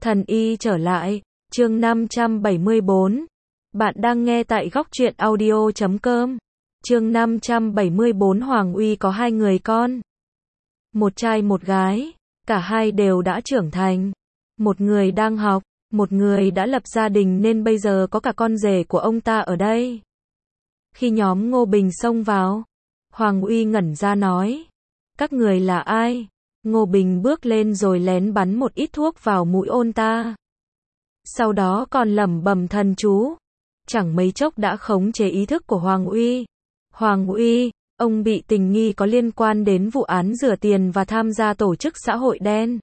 Thần y trở lại, chương 574. Bạn đang nghe tại góc truyện audio.com. Chương 574 Hoàng Uy có 2 người con. Một trai một gái, cả hai đều đã trưởng thành. Một người đang học, một người đã lập gia đình nên bây giờ có cả con rể của ông ta ở đây. Khi nhóm Ngô Bình xông vào, Hoàng Uy ngẩn ra nói: "Các người là ai?" Ngô Bình bước lên rồi lén bắn một ít thuốc vào mũi ông ta. Sau đó còn lẩm bẩm thần chú. Chẳng mấy chốc đã khống chế ý thức của Hoàng Uy. "Hoàng Uy, ông bị tình nghi có liên quan đến vụ án rửa tiền và tham gia tổ chức xã hội đen.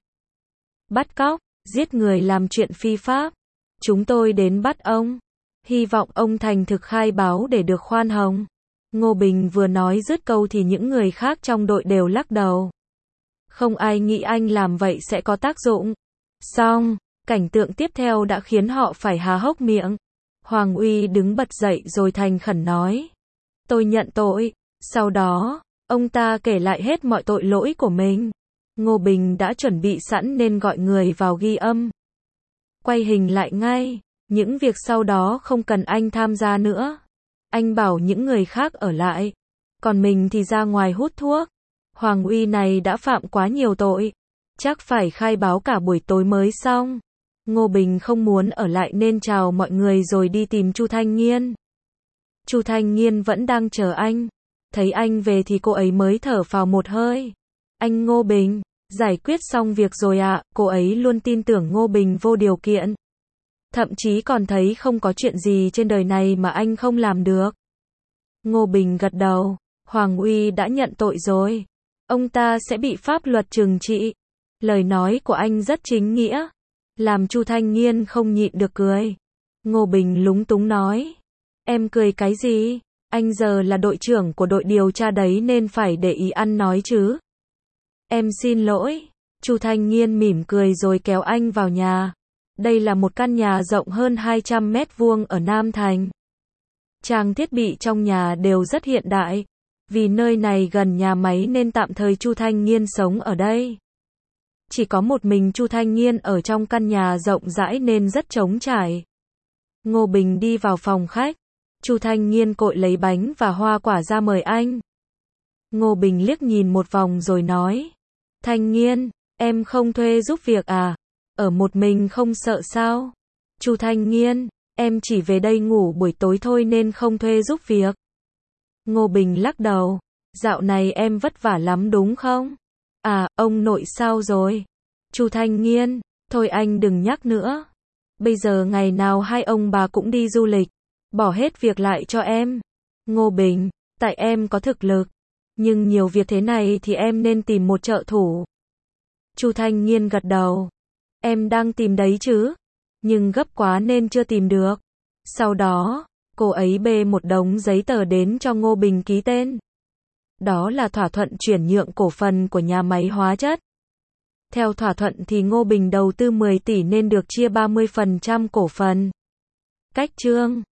Bắt cóc, giết người làm chuyện phi pháp. Chúng tôi đến bắt ông. Hy vọng ông thành thực khai báo để được khoan hồng." Ngô Bình vừa nói dứt câu thì những người khác trong đội đều lắc đầu. Không ai nghĩ anh làm vậy sẽ có tác dụng. Xong, cảnh tượng tiếp theo đã khiến họ phải há hốc miệng. Hoàng Uy đứng bật dậy rồi thành khẩn nói: "Tôi nhận tội." Sau đó, ông ta kể lại hết mọi tội lỗi của mình. Ngô Bình đã chuẩn bị sẵn nên gọi người vào ghi âm. Quay hình lại ngay, những việc sau đó không cần anh tham gia nữa. Anh bảo những người khác ở lại, còn mình thì ra ngoài hút thuốc. Hoàng Uy này đã phạm quá nhiều tội, chắc phải khai báo cả buổi tối mới xong. Ngô Bình không muốn ở lại nên chào mọi người rồi đi tìm Chu Thanh Nghiên. Chu Thanh Nghiên vẫn đang chờ anh. Thấy anh về thì cô ấy mới thở phào một hơi. "Anh Ngô Bình, giải quyết xong việc rồi ạ." Cô ấy luôn tin tưởng Ngô Bình vô điều kiện. Thậm chí còn thấy không có chuyện gì trên đời này mà anh không làm được. Ngô Bình gật đầu. Hoàng Uy đã nhận tội rồi. Ông ta sẽ bị pháp luật trừng trị. Lời nói của anh rất chính nghĩa, làm Chu Thanh Nghiên không nhịn được cười. Ngô Bình lúng túng nói: "Em cười cái gì? Anh giờ là đội trưởng của đội điều tra đấy nên phải để ý ăn nói chứ." "Em xin lỗi." Chu Thanh Nghiên mỉm cười rồi kéo anh vào nhà. Đây là một căn nhà rộng hơn 200 mét vuông ở Nam Thành. Trang thiết bị trong nhà đều rất hiện đại. Vì nơi này gần nhà máy nên tạm thời Chu Thanh Nghiên sống ở đây. Chỉ có một mình Chu Thanh Nghiên ở trong căn nhà rộng rãi nên rất trống trải. Ngô Bình đi vào phòng khách. Chu Thanh Nghiên cội lấy bánh và hoa quả ra mời anh. Ngô Bình liếc nhìn một vòng rồi nói: "Thanh Nghiên, em không thuê giúp việc à? Ở một mình không sợ sao?" "Chu Thanh Nghiên, em chỉ về đây ngủ buổi tối thôi nên không thuê giúp việc." Ngô Bình lắc đầu. "Dạo này em vất vả lắm đúng không?" "À, ông nội sao rồi?" "Chu Thanh Nghiên, thôi anh đừng nhắc nữa. Bây giờ ngày nào hai ông bà cũng đi du lịch, bỏ hết việc lại cho em." "Ngô Bình, tại em có thực lực, nhưng nhiều việc thế này thì em nên tìm một trợ thủ." Chu Thanh Nghiên gật đầu. "Em đang tìm đấy chứ, nhưng gấp quá nên chưa tìm được." Sau đó, cô ấy bê một đống giấy tờ đến cho Ngô Bình ký tên. Đó là thỏa thuận chuyển nhượng cổ phần của nhà máy hóa chất. Theo thỏa thuận thì Ngô Bình đầu tư 10 tỷ nên được chia 30% cổ phần. Cách chương